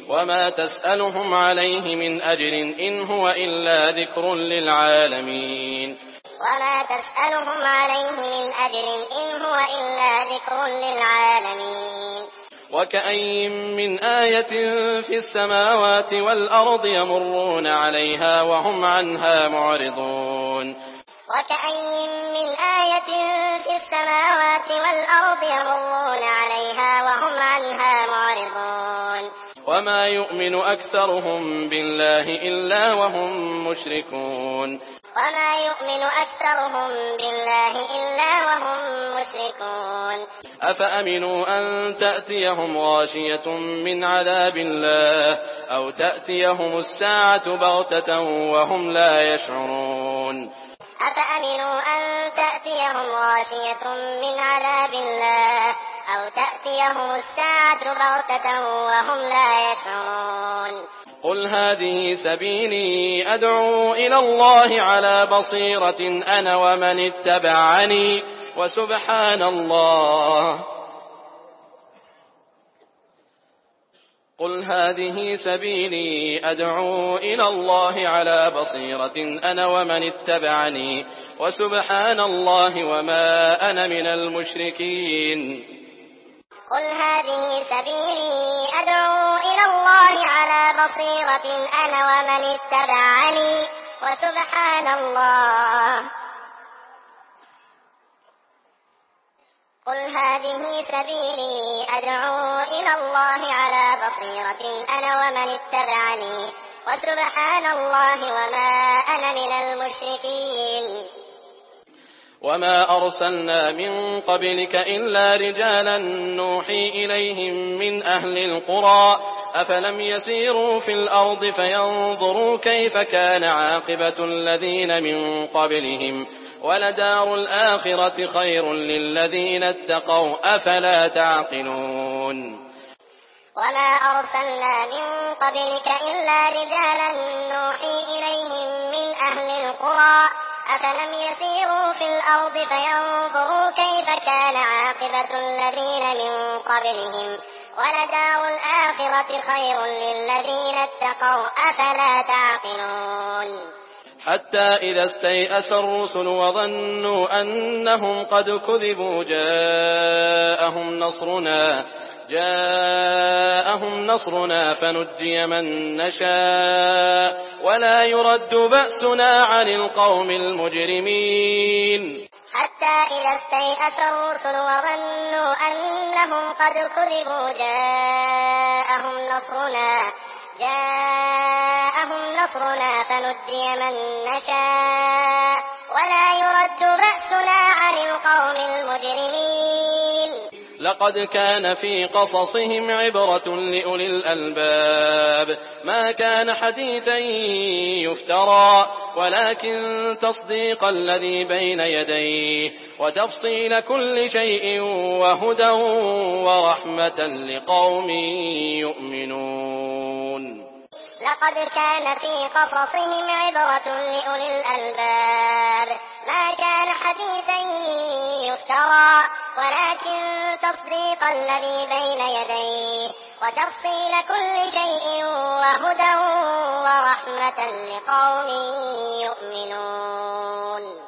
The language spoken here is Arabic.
وما تسألهم عليه من أجر إن هو إلا ذكر للعالمين. وما تسألهم عليه من أجر إن هو إلا ذكر للعالمين. وكأين من آية في السماوات والأرض يمرون عليها وهم عنها معرضون. وكأين من آية في السماوات والأرض يمرون عليها وهم عنها معرضون. وما يؤمن أكثرهم بالله إلا وهم مشركون. وما يؤمن أكثرهم بالله إلا وهم مشركون. أفأمنوا أن تأتيهم غاشية من عذاب الله أو تأتيهم الساعة بغتة وهم لا يشعرون. أفأمنوا أن تأتيهم غاشية من عذاب الله أو تأتيهم الساعة بغتة وهم لا يشعرون. قل هذه سبيلي أدعو إلى الله على بصيرة أنا ومن اتبعني وسبحان الله. قل هذه سبيلي أدعو إلى الله على بصيرة أنا ومن اتبعني وسبحان الله وما أنا من المشركين. قل هذه سبيلي أدعو إلى الله على بصيرة أنا ومن اتبعني وسبحان الله. قل هذه سبيلي أدعو إلى الله على بصيرة أنا ومن اتبعني وسبحان الله وما أنا من المشركين. وما أرسلنا من قبلك إلا رجالا نوحي إليهم من أهل القرى أفلم يسيروا في الأرض فينظروا كيف كان عاقبة الذين من قبلهم ولدار الآخرة خير للذين اتقوا أفلا تعقلون. وما أرسلنا من قبلك إلا رجالا نوحي إليهم من أهل القرى أفلم يسيروا في الأرض فينظروا كيف كان عاقبة الذين من قبلهم ولدار الآخرة خير للذين اتقوا أفلا تعقلون. حتى إذا استيأس الرسل وظنوا أنهم قد كذبوا جاءهم نصرنا فنجي من نشاء ولا يرد بأسنا عن القوم المجرمين. حتى إذا استيأس الرسل وظنوا أنهم قد كذبوا جاءهم نصرنا فنجي من نشاء ولا يرد بأسنا عن القوم المجرمين. لقد كان في قصصهم عبرة لأولي الألباب ما كان حديثا يفترى ولكن تصديق الذي بين يديه وتفصيل كل شيء وهدى ورحمة لقوم يؤمنون. لقد كان في قصصهم عبرة لأولي الألباب ما كان حديثا يفترى ولكن تصديق الذي بين يديه وتفصيل كل شيء وهدى ورحمة لقوم يؤمنون.